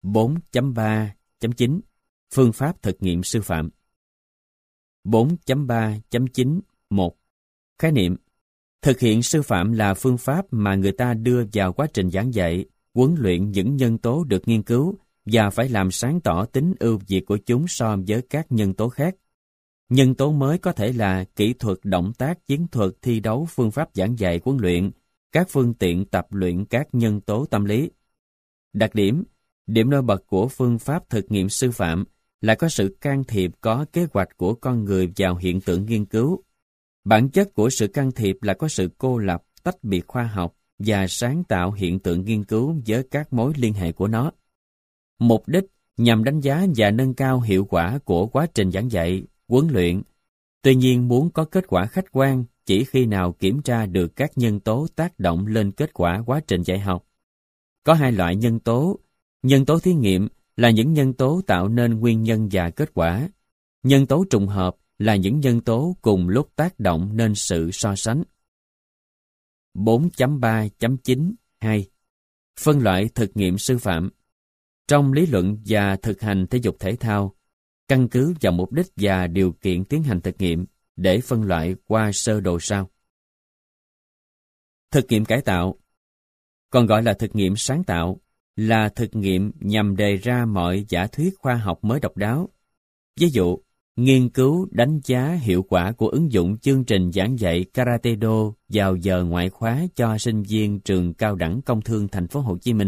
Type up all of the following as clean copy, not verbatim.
4.3.9 Phương pháp thực nghiệm sư phạm. 4.3.9.1 Khái niệm: thực hiện sư phạm là phương pháp mà người ta đưa vào quá trình giảng dạy, huấn luyện những nhân tố được nghiên cứu và phải làm sáng tỏ tính ưu việt của chúng so với các nhân tố khác. Nhân tố mới có thể là kỹ thuật, động tác, chiến thuật, thi đấu, phương pháp giảng dạy, huấn luyện, các phương tiện tập luyện, các nhân tố tâm lý. Đặc điểm: điểm nổi bật của phương pháp thực nghiệm sư phạm là có sự can thiệp có kế hoạch của con người vào hiện tượng nghiên cứu. Bản chất của sự can thiệp là có sự cô lập, tách biệt khoa học và sáng tạo hiện tượng nghiên cứu với các mối liên hệ của nó. Mục đích nhằm đánh giá và nâng cao hiệu quả của quá trình giảng dạy, huấn luyện. Tuy nhiên, muốn có kết quả khách quan chỉ khi nào kiểm tra được các nhân tố tác động lên kết quả quá trình dạy học. Có hai loại nhân tố. Nhân tố thí nghiệm là những nhân tố tạo nên nguyên nhân và kết quả. Nhân tố trùng hợp là những nhân tố cùng lúc tác động nên sự so sánh. 4.3.9.2 Phân loại thực nghiệm sư phạm. Trong lý luận và thực hành thể dục thể thao, căn cứ vào mục đích và điều kiện tiến hành thực nghiệm để phân loại qua sơ đồ sau. Thực nghiệm cải tạo, còn gọi là thực nghiệm sáng tạo, là thực nghiệm nhằm đề ra mọi giả thuyết khoa học mới độc đáo. Ví dụ, nghiên cứu đánh giá hiệu quả của ứng dụng chương trình giảng dạy Karate Do vào giờ ngoại khóa cho sinh viên trường cao đẳng công thương thành phố Hồ Chí Minh.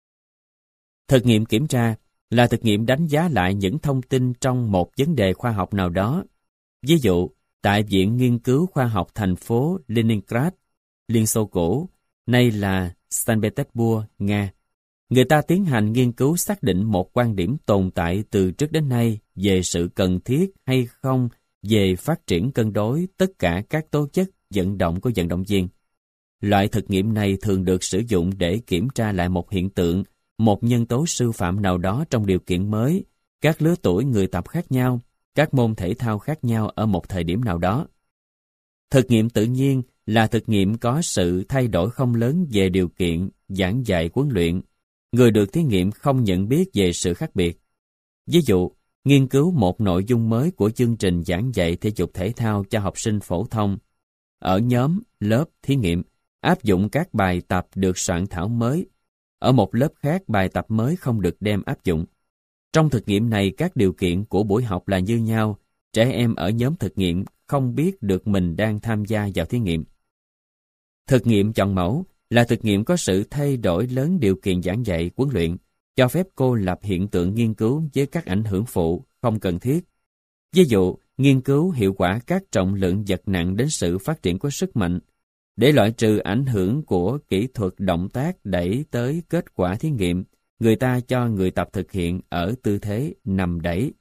Thực nghiệm kiểm tra là thực nghiệm đánh giá lại những thông tin trong một vấn đề khoa học nào đó. Ví dụ, tại Viện Nghiên cứu Khoa học thành phố Leningrad, Liên Xô cũ, nay là Saint Petersburg, Nga. Người ta tiến hành nghiên cứu xác định một quan điểm tồn tại từ trước đến nay về sự cần thiết hay không về phát triển cân đối tất cả các tố chất vận động của vận động viên. Loại thực nghiệm này thường được sử dụng để kiểm tra lại một hiện tượng, một nhân tố sư phạm nào đó trong điều kiện mới, các lứa tuổi người tập khác nhau, các môn thể thao khác nhau ở một thời điểm nào đó. Thực nghiệm tự nhiên là thực nghiệm có sự thay đổi không lớn về điều kiện giảng dạy huấn luyện. Người được thí nghiệm không nhận biết về sự khác biệt. Ví dụ, nghiên cứu một nội dung mới của chương trình giảng dạy thể dục thể thao cho học sinh phổ thông. Ở nhóm, lớp, thí nghiệm, áp dụng các bài tập được soạn thảo mới. Ở một lớp khác, bài tập mới không được đem áp dụng. Trong thực nghiệm này, các điều kiện của buổi học là như nhau. Trẻ em ở nhóm thực nghiệm không biết được mình đang tham gia vào thí nghiệm. Thực nghiệm chọn mẫu là thực nghiệm có sự thay đổi lớn điều kiện giảng dạy, huấn luyện, cho phép cô lập hiện tượng nghiên cứu với các ảnh hưởng phụ không cần thiết. Ví dụ, nghiên cứu hiệu quả các trọng lượng vật nặng đến sự phát triển của sức mạnh, để loại trừ ảnh hưởng của kỹ thuật động tác đẩy tới kết quả thí nghiệm, người ta cho người tập thực hiện ở tư thế nằm đẩy.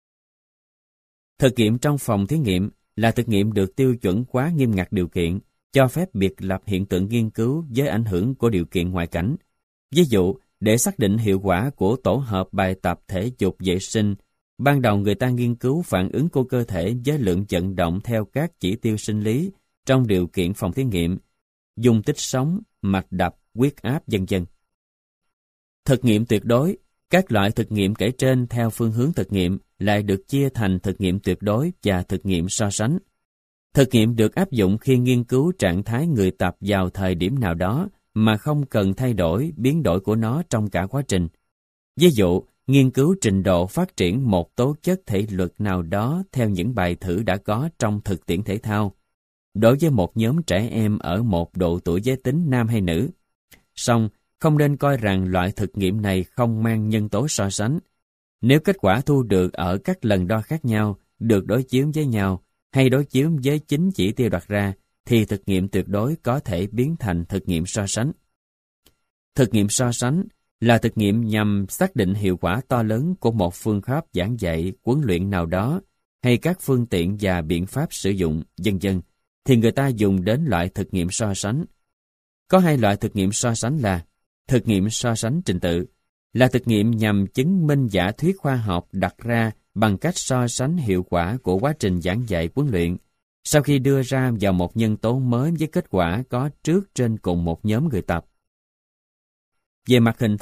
Thực nghiệm trong phòng thí nghiệm là thực nghiệm được tiêu chuẩn quá nghiêm ngặt điều kiện, cho phép biệt lập hiện tượng nghiên cứu với ảnh hưởng của điều kiện ngoại cảnh. Ví dụ, để xác định hiệu quả của tổ hợp bài tập thể dục vệ sinh, ban đầu người ta nghiên cứu phản ứng của cơ thể với lượng vận động theo các chỉ tiêu sinh lý trong điều kiện phòng thí nghiệm, dung tích sống, mạch đập, huyết áp, v.v. Thực nghiệm tuyệt đối, các loại thực nghiệm kể trên theo phương hướng thực nghiệm lại được chia thành thực nghiệm tuyệt đối và thực nghiệm so sánh. Thực nghiệm được áp dụng khi nghiên cứu trạng thái người tập vào thời điểm nào đó mà không cần thay đổi, biến đổi của nó trong cả quá trình. Ví dụ, nghiên cứu trình độ phát triển một tố chất thể lực nào đó theo những bài thử đã có trong thực tiễn thể thao, đối với một nhóm trẻ em ở một độ tuổi giới tính nam hay nữ. Song, không nên coi rằng loại thực nghiệm này không mang nhân tố so sánh. Nếu kết quả thu được ở các lần đo khác nhau, được đối chiếu với nhau, hay đối chiếu với chính chỉ tiêu đặt ra, thì thực nghiệm tuyệt đối có thể biến thành thực nghiệm so sánh. Thực nghiệm so sánh là thực nghiệm nhằm xác định hiệu quả to lớn của một phương pháp giảng dạy, huấn luyện nào đó, hay các phương tiện và biện pháp sử dụng, v.v. thì người ta dùng đến loại thực nghiệm so sánh. Có hai loại thực nghiệm so sánh là thực nghiệm so sánh trình tự, là thực nghiệm nhằm chứng minh giả thuyết khoa học đặt ra bằng cách so sánh hiệu quả của quá trình giảng dạy huấn luyện sau khi đưa ra vào một nhân tố mới với kết quả có trước trên cùng một nhóm người tập. Về mặt hình thức,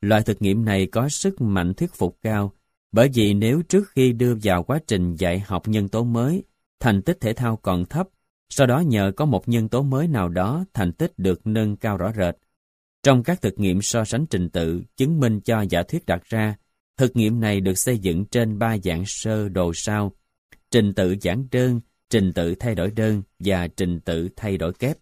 loại thực nghiệm này có sức mạnh thuyết phục cao, bởi vì nếu trước khi đưa vào quá trình dạy học nhân tố mới, thành tích thể thao còn thấp, sau đó nhờ có một nhân tố mới nào đó thành tích được nâng cao rõ rệt. Trong các thực nghiệm so sánh trình tự chứng minh cho giả thuyết đặt ra, thực nghiệm này được xây dựng trên 3 dạng sơ đồ sau: trình tự giản đơn, trình tự thay đổi đơn và trình tự thay đổi kép.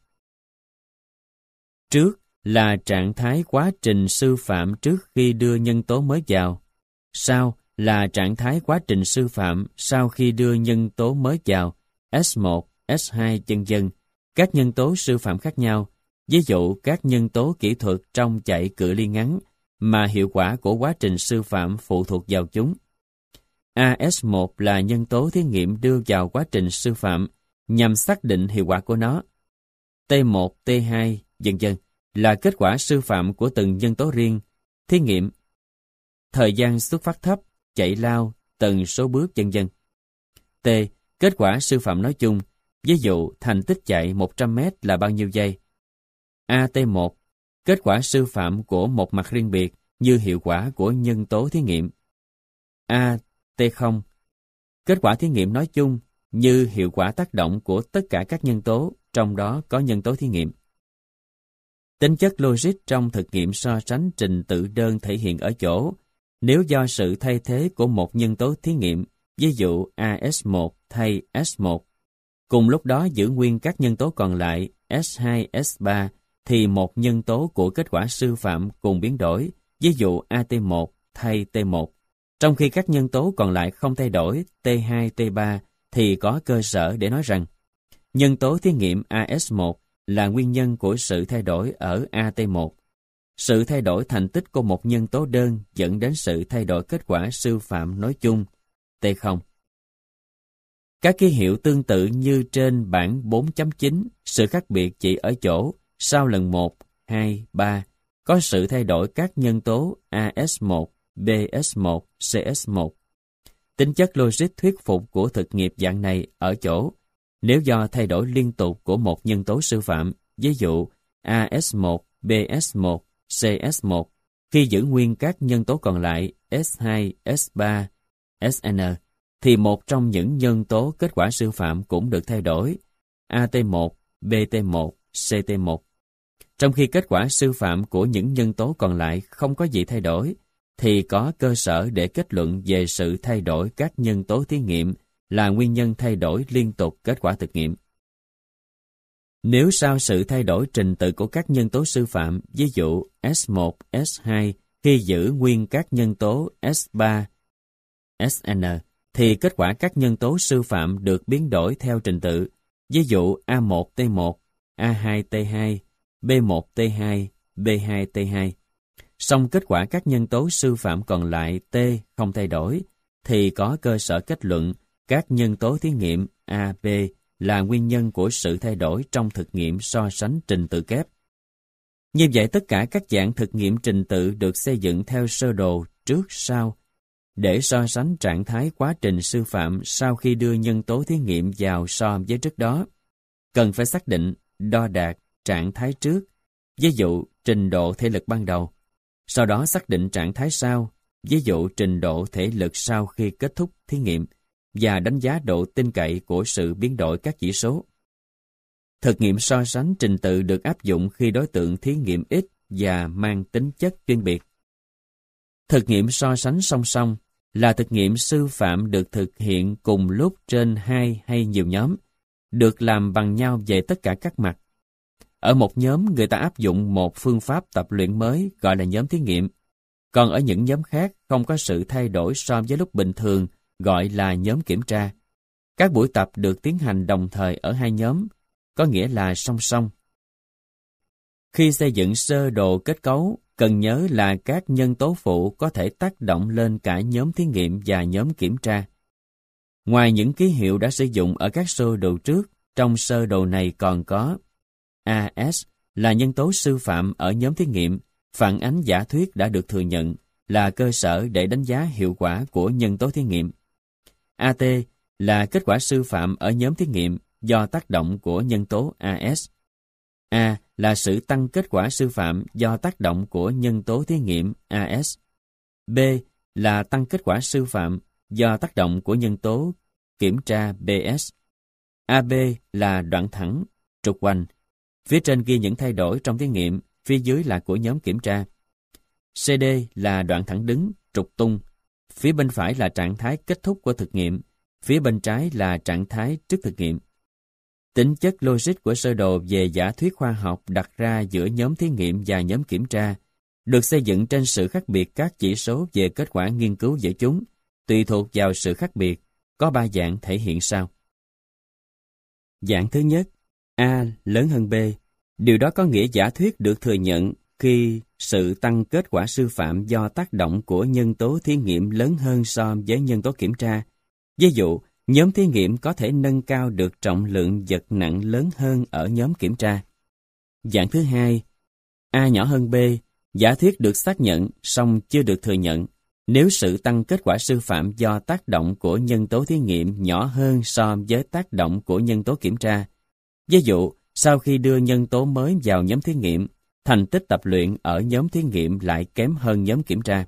Trước là trạng thái quá trình sư phạm trước khi đưa nhân tố mới vào. Sau là trạng thái quá trình sư phạm sau khi đưa nhân tố mới vào, S1, S2, vân vân, các nhân tố sư phạm khác nhau. Ví dụ các nhân tố kỹ thuật trong chạy cự ly ngắn mà hiệu quả của quá trình sư phạm phụ thuộc vào chúng. AS1 là nhân tố thí nghiệm đưa vào quá trình sư phạm nhằm xác định hiệu quả của nó. T1, T2, vân vân là kết quả sư phạm của từng nhân tố riêng. Thí nghiệm: thời gian xuất phát thấp, chạy lao, tần số bước, vân vân. T. Kết quả sư phạm nói chung. Ví dụ thành tích chạy 100m là bao nhiêu giây. AT1 kết quả sư phạm của một mặt riêng biệt như hiệu quả của nhân tố thí nghiệm. AT0 kết quả thí nghiệm nói chung như hiệu quả tác động của tất cả các nhân tố, trong đó có nhân tố thí nghiệm. Tính chất logic trong thực nghiệm so sánh trình tự đơn thể hiện ở chỗ, nếu do sự thay thế của một nhân tố thí nghiệm, ví dụ AS1 thay S1, cùng lúc đó giữ nguyên các nhân tố còn lại S2, S3, thì một nhân tố của kết quả sư phạm cùng biến đổi, ví dụ AT1 thay T1. Trong khi các nhân tố còn lại không thay đổi, T2, T3, thì có cơ sở để nói rằng nhân tố thí nghiệm AS1 là nguyên nhân của sự thay đổi ở AT1. Sự thay đổi thành tích của một nhân tố đơn dẫn đến sự thay đổi kết quả sư phạm nói chung, T0. Các ký hiệu tương tự như trên bảng 4.9, sự khác biệt chỉ ở chỗ sau lần 1, 2, 3 có sự thay đổi các nhân tố AS1, BS1, CS1. Tính chất logic thuyết phục của thực nghiệm dạng này ở chỗ, nếu do thay đổi liên tục của một nhân tố sư phạm, ví dụ AS1, BS1, CS1, khi giữ nguyên các nhân tố còn lại S2, S3, SN, thì một trong những nhân tố kết quả sư phạm cũng được thay đổi, AT1, BT1, CT1. Trong khi kết quả sư phạm của những nhân tố còn lại không có gì thay đổi, thì có cơ sở để kết luận về sự thay đổi các nhân tố thí nghiệm là nguyên nhân thay đổi liên tục kết quả thực nghiệm. Nếu sau sự thay đổi trình tự của các nhân tố sư phạm, ví dụ S1, S2, khi giữ nguyên các nhân tố S3, SN, thì kết quả các nhân tố sư phạm được biến đổi theo trình tự, ví dụ A1T1, A2T2, B1T2, B2T2. Song kết quả các nhân tố sư phạm còn lại T không thay đổi, thì có cơ sở kết luận các nhân tố thí nghiệm A, B là nguyên nhân của sự thay đổi trong thực nghiệm so sánh trình tự kép. Như vậy tất cả các dạng thực nghiệm trình tự được xây dựng theo sơ đồ trước sau để so sánh trạng thái quá trình sư phạm sau khi đưa nhân tố thí nghiệm vào so với trước đó. Cần phải xác định, đo đạc trạng thái trước, ví dụ trình độ thể lực ban đầu, sau đó xác định trạng thái sau, ví dụ trình độ thể lực sau khi kết thúc thí nghiệm, và đánh giá độ tin cậy của sự biến đổi các chỉ số. Thực nghiệm so sánh trình tự được áp dụng khi đối tượng thí nghiệm ít và mang tính chất chuyên biệt. Thực nghiệm so sánh song song là thực nghiệm sư phạm được thực hiện cùng lúc trên 2 hay nhiều nhóm, được làm bằng nhau về tất cả các mặt. Ở một nhóm, người ta áp dụng một phương pháp tập luyện mới gọi là nhóm thí nghiệm, còn ở những nhóm khác không có sự thay đổi so với lúc bình thường gọi là nhóm kiểm tra. Các buổi tập được tiến hành đồng thời ở hai nhóm, có nghĩa là song song. Khi xây dựng sơ đồ kết cấu, cần nhớ là các nhân tố phụ có thể tác động lên cả nhóm thí nghiệm và nhóm kiểm tra. Ngoài những ký hiệu đã sử dụng ở các sơ đồ trước, trong sơ đồ này còn có AS là nhân tố sư phạm ở nhóm thí nghiệm, phản ánh giả thuyết đã được thừa nhận, là cơ sở để đánh giá hiệu quả của nhân tố thí nghiệm. AT là kết quả sư phạm ở nhóm thí nghiệm do tác động của nhân tố AS. A là sự tăng kết quả sư phạm do tác động của nhân tố thí nghiệm AS. B là tăng kết quả sư phạm do tác động của nhân tố kiểm tra BS. AB là đoạn thẳng, trục hoành. Phía trên ghi những thay đổi trong thí nghiệm, phía dưới là của nhóm kiểm tra. CD là đoạn thẳng đứng, trục tung. Phía bên phải là trạng thái kết thúc của thực nghiệm, phía bên trái là trạng thái trước thực nghiệm. Tính chất logic của sơ đồ về giả thuyết khoa học đặt ra giữa nhóm thí nghiệm và nhóm kiểm tra, được xây dựng trên sự khác biệt các chỉ số về kết quả nghiên cứu giữa chúng, tùy thuộc vào sự khác biệt, có 3 dạng thể hiện sau. Dạng thứ nhất, A lớn hơn B. Điều đó có nghĩa giả thuyết được thừa nhận khi sự tăng kết quả sư phạm do tác động của nhân tố thí nghiệm lớn hơn so với nhân tố kiểm tra. Ví dụ, nhóm thí nghiệm có thể nâng cao được trọng lượng vật nặng lớn hơn ở nhóm kiểm tra. Dạng thứ hai, A nhỏ hơn B. Giả thuyết được xác nhận, song chưa được thừa nhận, nếu sự tăng kết quả sư phạm do tác động của nhân tố thí nghiệm nhỏ hơn so với tác động của nhân tố kiểm tra. Ví dụ, sau khi đưa nhân tố mới vào nhóm thí nghiệm, thành tích tập luyện ở nhóm thí nghiệm lại kém hơn nhóm kiểm tra.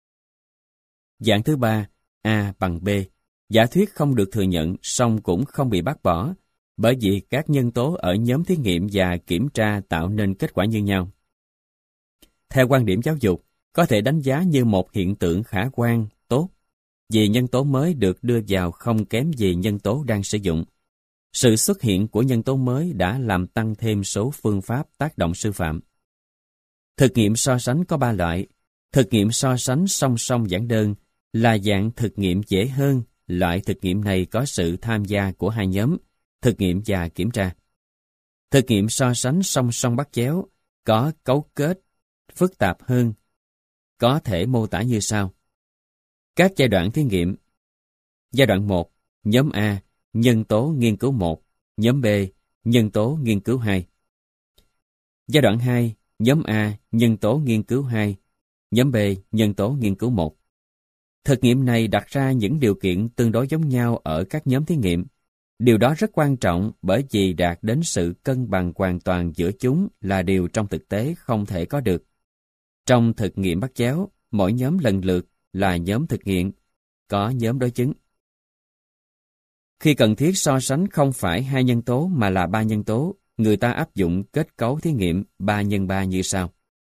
Dạng thứ ba, A bằng B. Giả thuyết không được thừa nhận, song cũng không bị bác bỏ, bởi vì các nhân tố ở nhóm thí nghiệm và kiểm tra tạo nên kết quả như nhau. Theo quan điểm giáo dục, có thể đánh giá như một hiện tượng khả quan, tốt, vì nhân tố mới được đưa vào không kém gì nhân tố đang sử dụng. Sự xuất hiện của nhân tố mới đã làm tăng thêm số phương pháp tác động sư phạm. Thực nghiệm so sánh có 3 loại. Thực nghiệm so sánh song song giản đơn là dạng thực nghiệm dễ hơn. Loại thực nghiệm này có sự tham gia của 2 nhóm, thực nghiệm và kiểm tra. Thực nghiệm so sánh song song bắt chéo có cấu kết phức tạp hơn, có thể mô tả như sau. Các giai đoạn thí nghiệm. Giai đoạn 1, nhóm A, nhân tố nghiên cứu 1, nhóm B, nhân tố nghiên cứu 2. Giai đoạn 2, nhóm A, nhân tố nghiên cứu 2, nhóm B, nhân tố nghiên cứu 1. Thực nghiệm này đặt ra những điều kiện tương đối giống nhau ở các nhóm thí nghiệm. Điều đó rất quan trọng bởi vì đạt đến sự cân bằng hoàn toàn giữa chúng là điều trong thực tế không thể có được. Trong thực nghiệm bắt chéo, mỗi nhóm lần lượt là nhóm thực nghiệm, có nhóm đối chứng. Khi cần thiết so sánh không phải 2 nhân tố mà là 3 nhân tố, người ta áp dụng kết cấu thí nghiệm 3x3 như sau.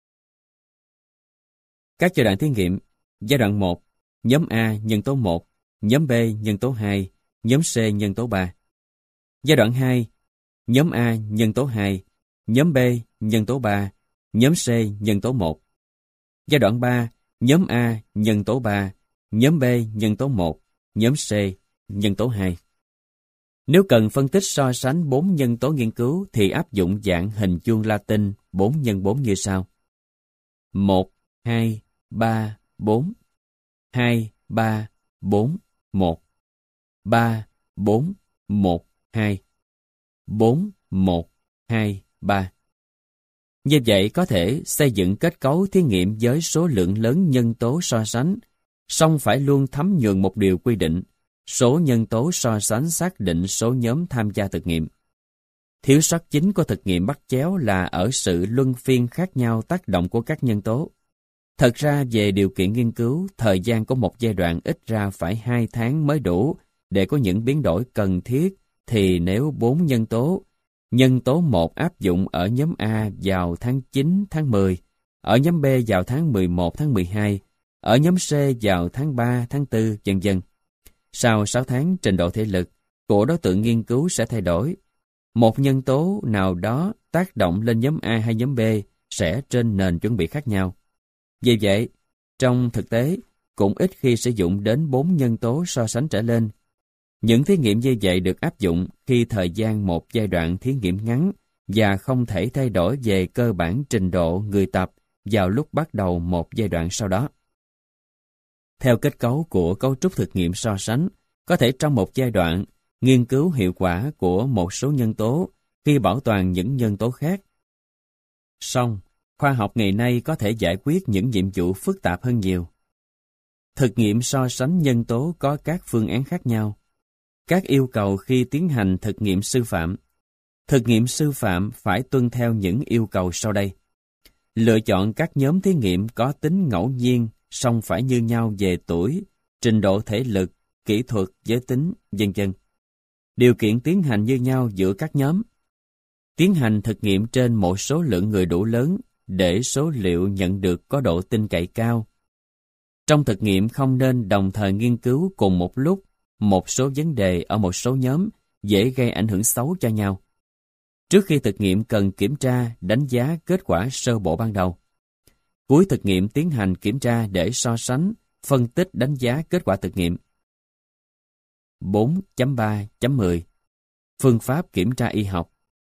Các giai đoạn thí nghiệm. Giai đoạn 1, nhóm A nhân tố 1, nhóm B nhân tố 2, nhóm C nhân tố 3. Giai đoạn 2, nhóm A nhân tố 2, nhóm B nhân tố 3, nhóm C nhân tố 1. Giai đoạn 3, nhóm A nhân tố 3, nhóm B nhân tố 1, nhóm C nhân tố 2. Nếu cần phân tích so sánh 4 nhân tố nghiên cứu thì áp dụng dạng hình chuông Latin 4x4 như sau. 1, 2, 3, 4, 2, 3, 4, 1, 3, 4, 1, 2, 4, 1, 2, 3. Như vậy có thể xây dựng kết cấu thí nghiệm với số lượng lớn nhân tố so sánh, song phải luôn thấm nhuần một điều quy định, số nhân tố so sánh xác định số nhóm tham gia thực nghiệm. Thiếu sót chính của thực nghiệm bắt chéo là ở sự luân phiên khác nhau tác động của các nhân tố. Thật ra về điều kiện nghiên cứu, thời gian của một giai đoạn ít ra phải 2 tháng mới đủ để có những biến đổi cần thiết, thì nếu 4 nhân tố 1 áp dụng ở nhóm A vào tháng 9, tháng 10, ở nhóm B vào tháng 11, tháng 12, ở nhóm C vào tháng 3, tháng 4, vân vân. Sau 6 tháng, trình độ thể lực của đối tượng nghiên cứu sẽ thay đổi. Một nhân tố nào đó tác động lên nhóm A hay nhóm B sẽ trên nền chuẩn bị khác nhau. Vì vậy, trong thực tế, cũng ít khi sử dụng đến 4 nhân tố so sánh trở lên. Những thí nghiệm như vậy được áp dụng khi thời gian một giai đoạn thí nghiệm ngắn và không thể thay đổi về cơ bản trình độ người tập vào lúc bắt đầu một giai đoạn sau đó. Theo kết cấu của cấu trúc thực nghiệm so sánh, có thể trong một giai đoạn nghiên cứu hiệu quả của một số nhân tố khi bảo toàn những nhân tố khác. Song, khoa học ngày nay có thể giải quyết những nhiệm vụ phức tạp hơn nhiều. Thực nghiệm so sánh nhân tố có các phương án khác nhau. Các yêu cầu khi tiến hành thực nghiệm sư phạm. Thực nghiệm sư phạm phải tuân theo những yêu cầu sau đây. Lựa chọn các nhóm thí nghiệm có tính ngẫu nhiên, song phải như nhau về tuổi, trình độ thể lực, kỹ thuật, giới tính, vân vân. Điều kiện tiến hành như nhau giữa các nhóm. Tiến hành thực nghiệm trên một số lượng người đủ lớn để số liệu nhận được có độ tin cậy cao. Trong thực nghiệm không nên đồng thời nghiên cứu cùng một lúc một số vấn đề ở một số nhóm dễ gây ảnh hưởng xấu cho nhau. Trước khi thực nghiệm cần kiểm tra, đánh giá kết quả sơ bộ ban đầu. Cuối thực nghiệm tiến hành kiểm tra để so sánh, phân tích đánh giá kết quả thực nghiệm. 4.3.10 Phương pháp kiểm tra y học.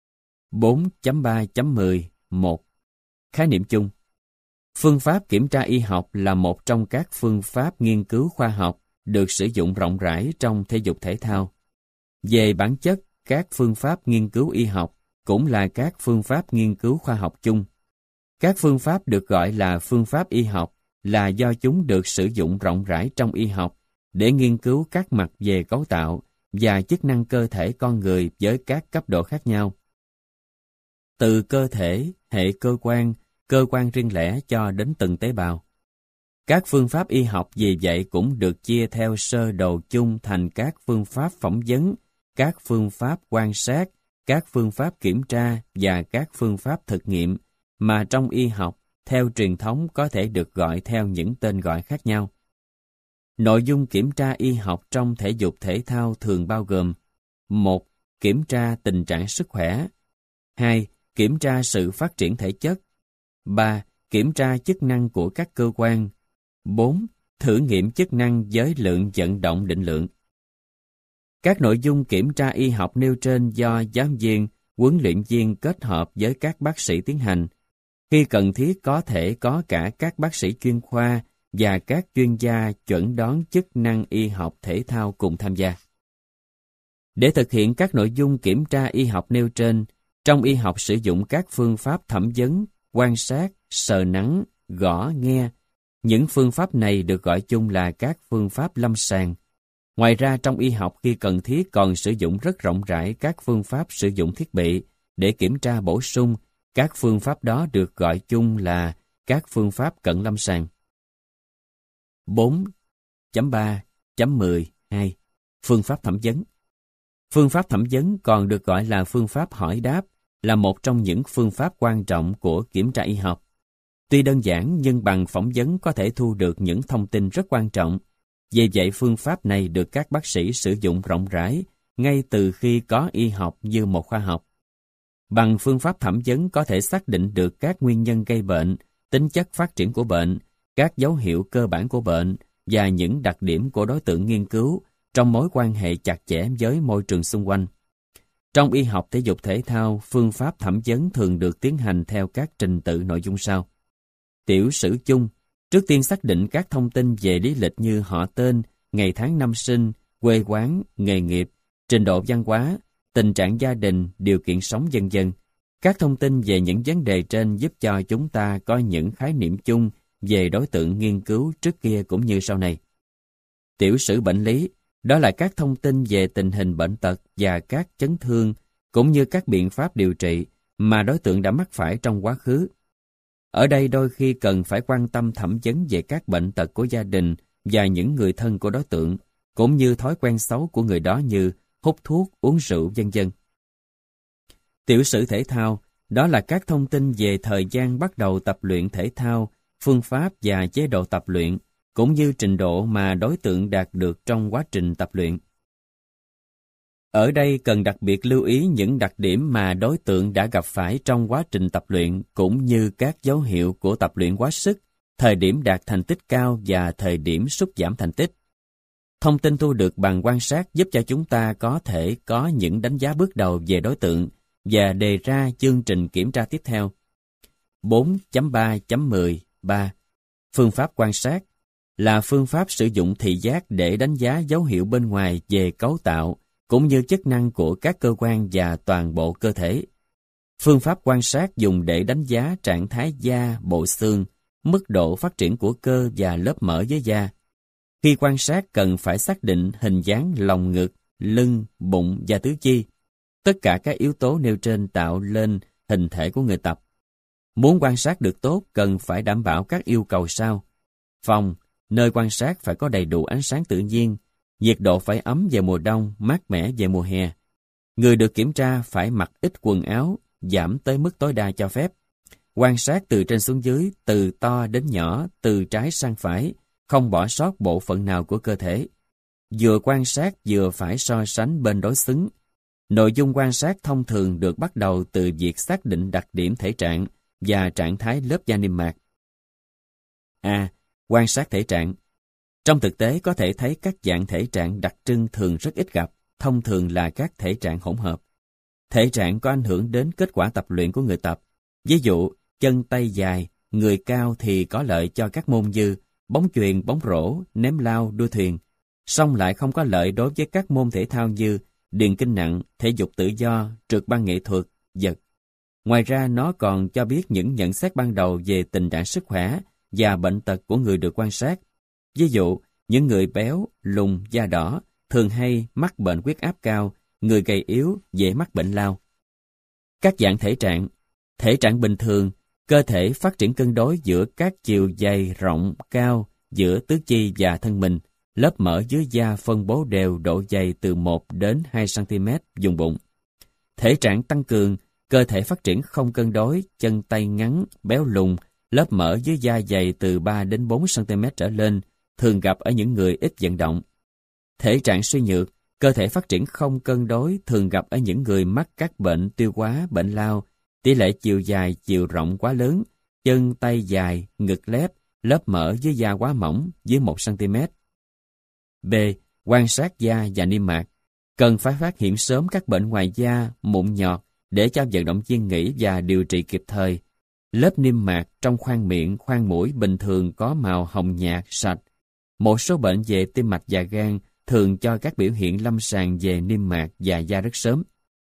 4.3.10.1 Khái niệm chung. Phương pháp kiểm tra y học là một trong các phương pháp nghiên cứu khoa học được sử dụng rộng rãi trong thể dục thể thao. Về bản chất, các phương pháp nghiên cứu y học cũng là các phương pháp nghiên cứu khoa học chung. Các phương pháp được gọi là phương pháp y học là do chúng được sử dụng rộng rãi trong y học để nghiên cứu các mặt về cấu tạo và chức năng cơ thể con người với các cấp độ khác nhau. Từ cơ thể, hệ cơ quan riêng lẻ cho đến từng tế bào. Các phương pháp y học vì vậy cũng được chia theo sơ đồ chung thành các phương pháp phỏng vấn, các phương pháp quan sát, các phương pháp kiểm tra và các phương pháp thực nghiệm mà trong y học, theo truyền thống có thể được gọi theo những tên gọi khác nhau. Nội dung kiểm tra y học trong thể dục thể thao thường bao gồm: 1. Kiểm tra tình trạng sức khỏe. 2. Kiểm tra sự phát triển thể chất. 3. Kiểm tra chức năng của các cơ quan. 4. Thử nghiệm chức năng với lượng vận động định lượng. Các nội dung kiểm tra y học nêu trên do giáo viên, huấn luyện viên kết hợp với các bác sĩ tiến hành. Khi cần thiết có thể có cả các bác sĩ chuyên khoa và các chuyên gia chẩn đoán chức năng y học thể thao cùng tham gia. Để thực hiện các nội dung kiểm tra y học nêu trên, trong y học sử dụng các phương pháp thẩm vấn, quan sát, sờ nắn, gõ nghe. Những phương pháp này được gọi chung là các phương pháp lâm sàng. Ngoài ra trong y học khi cần thiết còn sử dụng rất rộng rãi các phương pháp sử dụng thiết bị để kiểm tra bổ sung. Các phương pháp đó được gọi chung là các phương pháp cận lâm sàng. 4.3.12 Phương pháp thẩm vấn. Phương pháp thẩm vấn còn được gọi là phương pháp hỏi đáp, là một trong những phương pháp quan trọng của kiểm tra y học. Tuy đơn giản nhưng bằng phỏng vấn có thể thu được những thông tin rất quan trọng. Vì vậy phương pháp này được các bác sĩ sử dụng rộng rãi ngay từ khi có y học như một khoa học. Bằng phương pháp thẩm vấn có thể xác định được các nguyên nhân gây bệnh, tính chất phát triển của bệnh, các dấu hiệu cơ bản của bệnh và những đặc điểm của đối tượng nghiên cứu trong mối quan hệ chặt chẽ với môi trường xung quanh. Trong y học thể dục thể thao, phương pháp thẩm vấn thường được tiến hành theo các trình tự nội dung sau. Tiểu sử chung, trước tiên xác định các thông tin về lý lịch như họ tên, ngày tháng năm sinh, quê quán, nghề nghiệp, trình độ văn hóa, tình trạng gia đình, điều kiện sống vân vân. Các thông tin về những vấn đề trên giúp cho chúng ta có những khái niệm chung về đối tượng nghiên cứu trước kia cũng như sau này. Tiểu sử bệnh lý, đó là các thông tin về tình hình bệnh tật và các chấn thương, cũng như các biện pháp điều trị mà đối tượng đã mắc phải trong quá khứ. Ở đây đôi khi cần phải quan tâm thẩm vấn về các bệnh tật của gia đình và những người thân của đối tượng, cũng như thói quen xấu của người đó như hút thuốc, uống rượu, vân vân. Tiểu sử thể thao, đó là các thông tin về thời gian bắt đầu tập luyện thể thao, phương pháp và chế độ tập luyện, cũng như trình độ mà đối tượng đạt được trong quá trình tập luyện. Ở đây cần đặc biệt lưu ý những đặc điểm mà đối tượng đã gặp phải trong quá trình tập luyện, cũng như các dấu hiệu của tập luyện quá sức, thời điểm đạt thành tích cao và thời điểm sút giảm thành tích. Thông tin thu được bằng quan sát giúp cho chúng ta có thể có những đánh giá bước đầu về đối tượng và đề ra chương trình kiểm tra tiếp theo. 4.3.13 Phương pháp quan sát là phương pháp sử dụng thị giác để đánh giá dấu hiệu bên ngoài về cấu tạo, cũng như chức năng của các cơ quan và toàn bộ cơ thể. Phương pháp quan sát dùng để đánh giá trạng thái da, bộ xương, mức độ phát triển của cơ và lớp mỡ dưới da. Khi quan sát cần phải xác định hình dáng lồng ngực, lưng, bụng và tứ chi. Tất cả các yếu tố nêu trên tạo lên hình thể của người tập. Muốn quan sát được tốt cần phải đảm bảo các yêu cầu sau. Phòng, nơi quan sát phải có đầy đủ ánh sáng tự nhiên, nhiệt độ phải ấm về mùa đông, mát mẻ về mùa hè. Người được kiểm tra phải mặc ít quần áo, giảm tới mức tối đa cho phép. Quan sát từ trên xuống dưới, từ to đến nhỏ, từ trái sang phải, không bỏ sót bộ phận nào của cơ thể. Vừa quan sát vừa phải so sánh bên đối xứng. Nội dung quan sát thông thường được bắt đầu từ việc xác định đặc điểm thể trạng và trạng thái lớp da niêm mạc. A. Quan sát thể trạng. Trong thực tế có thể thấy các dạng thể trạng đặc trưng thường rất ít gặp, thông thường là các thể trạng hỗn hợp. Thể trạng có ảnh hưởng đến kết quả tập luyện của người tập. Ví dụ, chân tay dài, người cao thì có lợi cho các môn như bóng chuyền, bóng rổ, ném lao, đua thuyền. Song lại không có lợi đối với các môn thể thao như điền kinh nặng, thể dục tự do, trượt băng nghệ thuật, giật. Ngoài ra nó còn cho biết những nhận xét ban đầu về tình trạng sức khỏe và bệnh tật của người được quan sát. Ví dụ, những người béo, lùn, da đỏ thường hay mắc bệnh huyết áp cao, người gầy yếu dễ mắc bệnh lao. Các dạng thể trạng. Thể trạng bình thường, cơ thể phát triển cân đối giữa các chiều dày, rộng, cao, giữa tứ chi và thân mình. Lớp mỡ dưới da phân bố đều độ dày từ 1 đến 2 cm vùng bụng. Thể trạng tăng cường, cơ thể phát triển không cân đối, chân tay ngắn, béo lùn, lớp mỡ dưới da dày từ 3 đến 4 cm trở lên, thường gặp ở những người ít vận động. Thể trạng suy nhược, cơ thể phát triển không cân đối, thường gặp ở những người mắc các bệnh tiêu hóa, bệnh lao, tỷ lệ chiều dài, chiều rộng quá lớn, chân tay dài, ngực lép, lớp mỡ dưới da quá mỏng, dưới 1 cm. B. Quan sát da và niêm mạc. Cần phải phát hiện sớm các bệnh ngoài da, mụn nhọt để cho vận động viên nghỉ và điều trị kịp thời. Lớp niêm mạc trong khoang miệng, khoang mũi bình thường có màu hồng nhạt, sạch. Một số bệnh về tim mạch và gan thường cho các biểu hiện lâm sàng về niêm mạc và da rất sớm.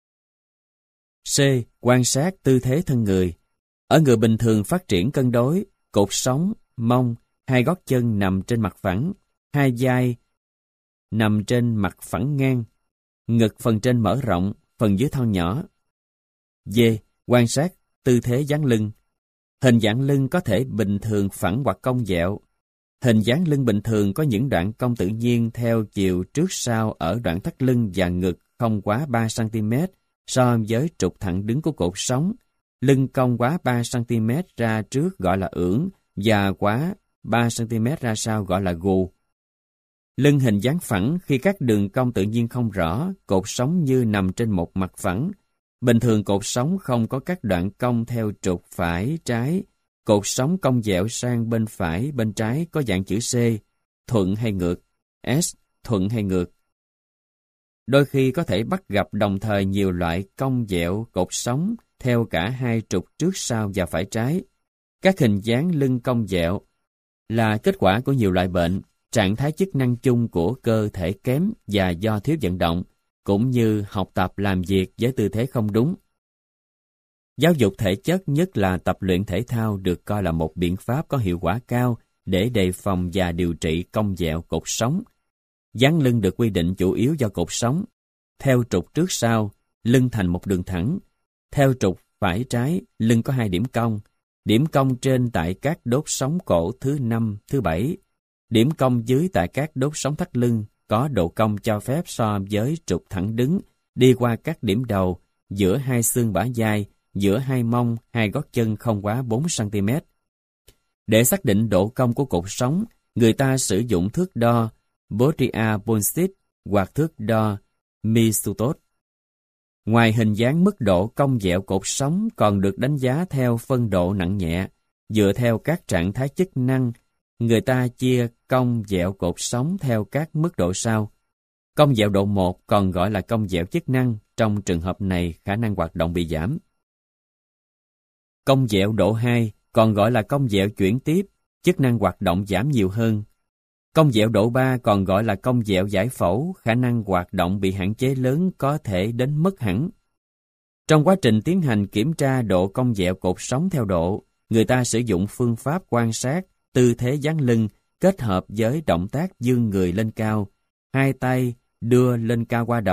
C. Quan sát tư thế thân người. Ở người bình thường phát triển cân đối, cột sống, mông, hai gót chân nằm trên mặt phẳng, hai vai nằm trên mặt phẳng ngang, ngực phần trên mở rộng, phần dưới thon nhỏ. D. Quan sát tư thế dáng lưng. Hình dạng lưng có thể bình thường phẳng hoặc cong dẹo. Hình dáng lưng bình thường có những đoạn cong tự nhiên theo chiều trước sau ở đoạn thắt lưng và ngực không quá 3 cm so với trục thẳng đứng của cột sống. Lưng cong quá 3 cm ra trước gọi là ưỡn và quá 3 cm ra sau gọi là gù. Lưng hình dáng phẳng khi các đường cong tự nhiên không rõ, cột sống như nằm trên một mặt phẳng. Bình thường cột sống không có các đoạn cong theo trục phải, trái. Cột sống cong dẹo sang bên phải, bên trái có dạng chữ C, thuận hay ngược, S, thuận hay ngược. Đôi khi có thể bắt gặp đồng thời nhiều loại cong dẹo cột sống theo cả hai trục trước sau và phải trái. Các hình dáng lưng cong dẹo là kết quả của nhiều loại bệnh, trạng thái chức năng chung của cơ thể kém và do thiếu vận động, cũng như học tập làm việc với tư thế không đúng. Giáo dục thể chất, nhất là tập luyện thể thao, được coi là một biện pháp có hiệu quả cao để đề phòng và điều trị cong dẹo cột sống. Dáng lưng được quy định chủ yếu do cột sống. Theo trục trước sau, lưng thành một đường thẳng. Theo trục phải trái, lưng có hai điểm cong. Điểm cong trên tại các đốt sống cổ thứ 5, thứ 7. Điểm cong dưới tại các đốt sống thắt lưng có độ cong cho phép so với trục thẳng đứng, đi qua các điểm đầu, giữa hai xương bả vai, giữa hai mông, hai gót chân không quá 4 cm. Để xác định độ cong của cột sống, người ta sử dụng thước đo Bodier-Bonsit hoặc thước đo Misutot. Ngoài hình dáng, mức độ cong dẹo cột sống còn được đánh giá theo phân độ nặng nhẹ. Dựa theo các trạng thái chức năng, người ta chia cong dẹo cột sống theo các mức độ sau. Cong dẹo độ 1 còn gọi là cong dẹo chức năng, trong trường hợp này khả năng hoạt động bị giảm. Cong dẹo độ 2 còn gọi là cong dẹo chuyển tiếp, chức năng hoạt động giảm nhiều hơn. Cong dẹo độ 3 còn gọi là cong dẹo giải phẫu, khả năng hoạt động bị hạn chế lớn, có thể đến mất hẳn. Trong quá trình tiến hành kiểm tra độ cong dẹo cột sống theo độ, người ta sử dụng phương pháp quan sát tư thế dáng lưng kết hợp với động tác vươn người lên cao, hai tay đưa lên cao qua đầu,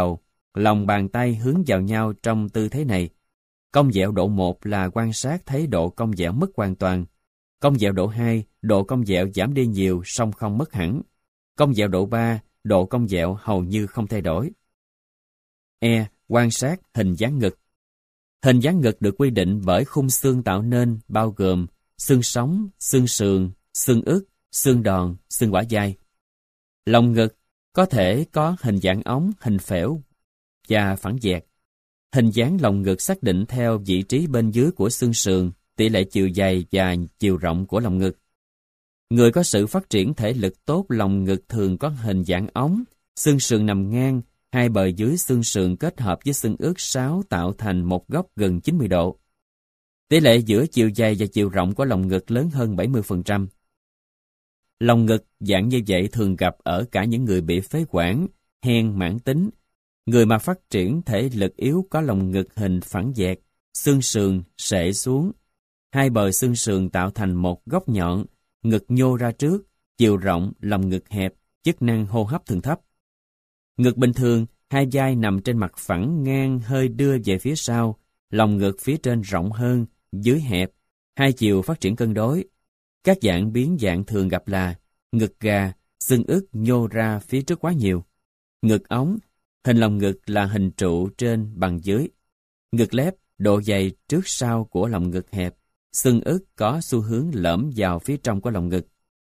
Lòng bàn tay hướng vào nhau trong tư thế này. Cong dẹo độ 1 là quan sát thấy độ cong dẹo mất hoàn toàn. Cong dẹo độ 2, độ cong dẹo giảm đi nhiều song không mất hẳn. Cong dẹo độ 3, độ cong dẹo hầu như không thay đổi. Quan sát hình dáng ngực. Hình dáng ngực được quy định bởi khung xương tạo nên bao gồm xương sống, xương sườn, xương ức, xương đòn, xương bả vai. Lồng ngực có thể có hình dạng ống, hình phễu và phẳng dẹt. Hình dáng lồng ngực xác định theo vị trí bên dưới của xương sườn, tỷ lệ chiều dày và chiều rộng của lồng ngực. Người có sự phát triển thể lực tốt, lồng ngực thường có hình dạng ống, xương sườn nằm ngang, hai bờ dưới xương sườn kết hợp với xương ức 6 tạo thành một góc gần 90 độ. Tỷ lệ giữa chiều dày và chiều rộng của lồng ngực lớn hơn 70%. Lồng ngực dạng như vậy thường gặp ở cả những người bị phế quản, hen mãn tính. Người mà phát triển thể lực yếu có lồng ngực hình phẳng dẹt, xương sườn sệ xuống. Hai bờ xương sườn tạo thành một góc nhọn, ngực nhô ra trước, chiều rộng, lồng ngực hẹp, chức năng hô hấp thường thấp. Ngực bình thường, hai vai nằm trên mặt phẳng ngang hơi đưa về phía sau, lồng ngực phía trên rộng hơn, dưới hẹp, hai chiều phát triển cân đối. Các dạng biến dạng thường gặp là ngực gà, xương ức nhô ra phía trước quá nhiều. Ngực ống, hình lồng ngực là hình trụ trên bằng dưới. Ngực lép, độ dày trước sau của lồng ngực hẹp. Xương ức có xu hướng lõm vào phía trong của lồng ngực.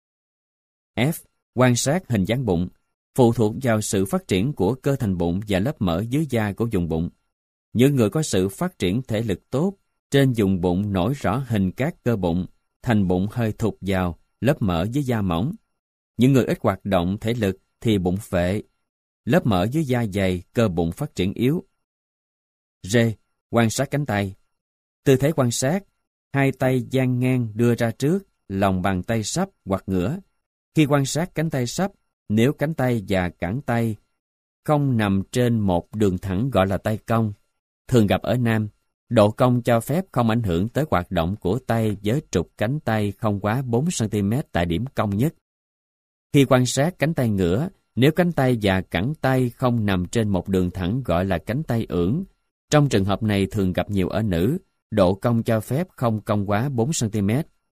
Quan sát hình dáng bụng. Phụ thuộc vào sự phát triển của cơ thành bụng và lớp mỡ dưới da của vùng bụng. Những người có sự phát triển thể lực tốt, trên vùng bụng nổi rõ hình các cơ bụng, thành bụng hơi thụt vào, lớp mỡ dưới da mỏng. Những người ít hoạt động thể lực thì bụng phệ, lớp mỡ dưới da dày, cơ bụng phát triển yếu. Quan sát cánh tay. Tư thế quan sát, hai tay dang ngang đưa ra trước, lòng bàn tay sấp hoặc ngửa. Khi quan sát cánh tay sấp, nếu cánh tay và cẳng tay không nằm trên một đường thẳng gọi là tay cong. Thường gặp ở nam, độ cong cho phép không ảnh hưởng tới hoạt động của tay với trục cánh tay không quá 4 cm tại điểm cong nhất. Khi quan sát cánh tay ngửa, nếu cánh tay và cẳng tay không nằm trên một đường thẳng gọi là cánh tay ưỡn. Trong trường hợp này thường gặp nhiều ở nữ, độ cong cho phép không cong quá 4 cm.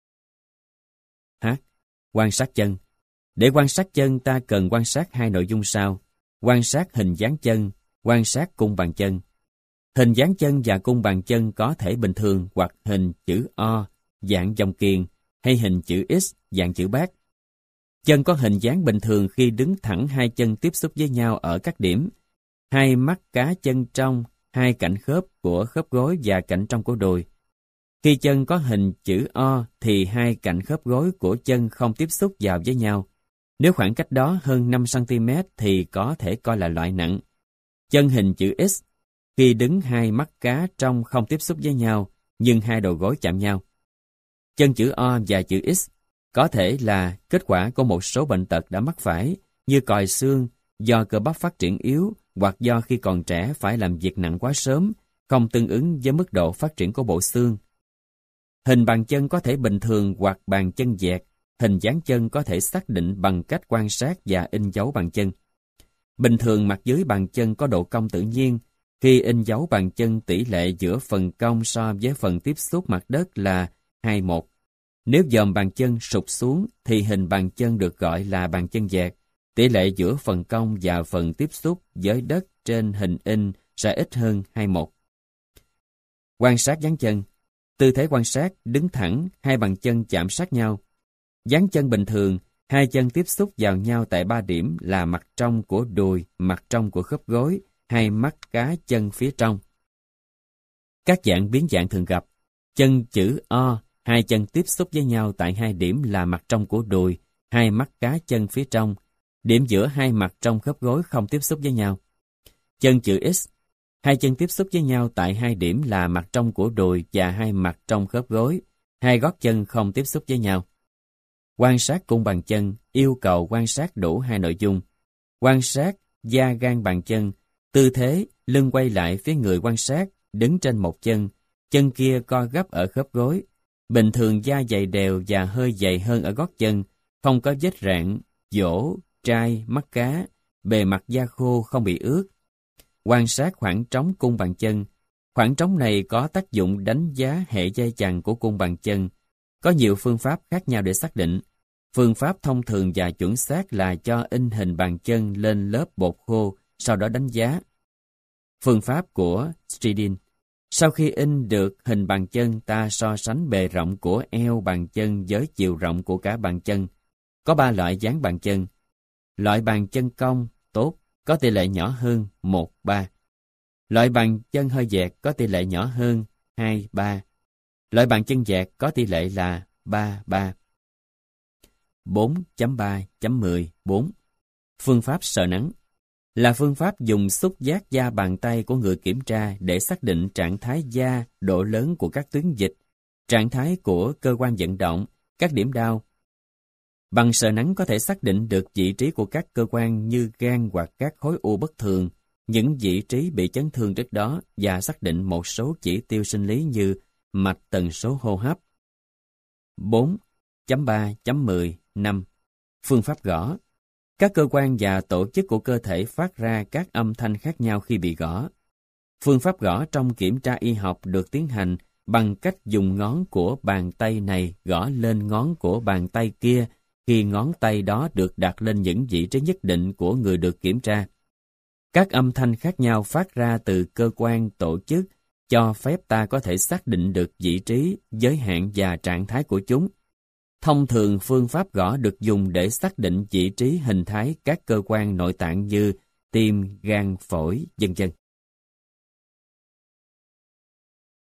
Quan sát chân. Để quan sát chân ta cần quan sát hai nội dung sau. Quan sát hình dáng chân, quan sát cung bàn chân. Hình dáng chân và cung bàn chân có thể bình thường hoặc hình chữ O, dạng vòng kiềng, hay hình chữ X, dạng chữ bát. Chân có hình dáng bình thường khi đứng thẳng, hai chân tiếp xúc với nhau ở các điểm. Hai mắt cá chân trong, hai cạnh khớp của khớp gối và cạnh trong của đùi. Khi chân có hình chữ O thì hai cạnh khớp gối của chân không tiếp xúc vào với nhau. Nếu khoảng cách đó hơn 5 cm thì có thể coi là loại nặng. Chân hình chữ X, khi đứng hai mắt cá trong không tiếp xúc với nhau, nhưng hai đầu gối chạm nhau. Chân chữ O và chữ X có thể là kết quả của một số bệnh tật đã mắc phải, như còi xương, do cơ bắp phát triển yếu, hoặc do khi còn trẻ phải làm việc nặng quá sớm, không tương ứng với mức độ phát triển của bộ xương. Hình bàn chân có thể bình thường hoặc bàn chân dẹt. Hình dáng chân có thể xác định bằng cách quan sát và in dấu bàn chân. Bình thường mặt dưới bàn chân có độ cong tự nhiên. Khi in dấu bàn chân, tỷ lệ giữa phần cong so với phần tiếp xúc mặt đất là 2:1. Nếu dòm bàn chân sụt xuống thì hình bàn chân được gọi là bàn chân dẹt. Tỷ lệ giữa phần cong và phần tiếp xúc với đất trên hình in sẽ ít hơn 2:1. Quan sát dáng chân. Tư thế quan sát, đứng thẳng, hai bàn chân chạm sát nhau. Dáng chân bình thường, hai chân tiếp xúc vào nhau tại 3 điểm là mặt trong của đùi, mặt trong của khớp gối, hai mắt cá chân phía trong. Các dạng biến dạng thường gặp. Chân chữ O, hai chân tiếp xúc với nhau tại 2 điểm là mặt trong của đùi, hai mắt cá chân phía trong. Điểm giữa hai mặt trong khớp gối không tiếp xúc với nhau. Chân chữ X, hai chân tiếp xúc với nhau tại 2 điểm là mặt trong của đùi và hai mặt trong khớp gối, hai gót chân không tiếp xúc với nhau. Quan sát cung bàn chân yêu cầu quan sát đủ hai nội dung. Quan sát da gan bàn chân, tư thế lưng quay lại phía người quan sát, đứng trên một chân, chân kia co gấp ở khớp gối. Bình thường da dày đều và hơi dày hơn ở gót chân, không có vết rạn, dỗ, trai, mắt cá, bề mặt da khô không bị ướt. quan sát khoảng trống cung bàn chân. Khoảng trống này có tác dụng đánh giá hệ dây chằng của cung bàn chân. Có nhiều phương pháp khác nhau để xác định. Phương pháp thông thường và chuẩn xác là cho in hình bàn chân lên lớp bột khô, sau đó đánh giá. Phương pháp của Stridin. Sau khi in được hình bàn chân, ta so sánh bề rộng của eo bàn chân với chiều rộng của cả bàn chân. Có 3 loại dáng bàn chân. Loại bàn chân cong, tốt, có tỷ lệ nhỏ hơn 1:3. Loại bàn chân hơi dẹt có tỷ lệ nhỏ hơn 2:3. Loại bàn chân dẹt có tỷ lệ là 3:3. 4.3.10.4 Phương pháp sờ nắn là phương pháp dùng xúc giác da bàn tay của người kiểm tra để xác định trạng thái da, độ lớn của các tuyến dịch, trạng thái của cơ quan vận động, các điểm đau. Bằng sờ nắn có thể xác định được vị trí của các cơ quan như gan hoặc các khối u bất thường, những vị trí bị chấn thương trước đó và xác định một số chỉ tiêu sinh lý như mạch tần số hô hấp. 4.3.10.5 Phương pháp gõ. Các cơ quan và tổ chức của cơ thể phát ra các âm thanh khác nhau khi bị gõ. Phương pháp gõ trong kiểm tra y học được tiến hành bằng cách dùng ngón của bàn tay này gõ lên ngón của bàn tay kia khi ngón tay đó được đặt lên những vị trí nhất định của người được kiểm tra. Các âm thanh khác nhau phát ra từ cơ quan tổ chức cho phép ta có thể xác định được vị trí, giới hạn và trạng thái của chúng. Thông thường phương pháp gõ được dùng để xác định vị trí hình thái các cơ quan nội tạng như tim, gan, phổi, vân vân.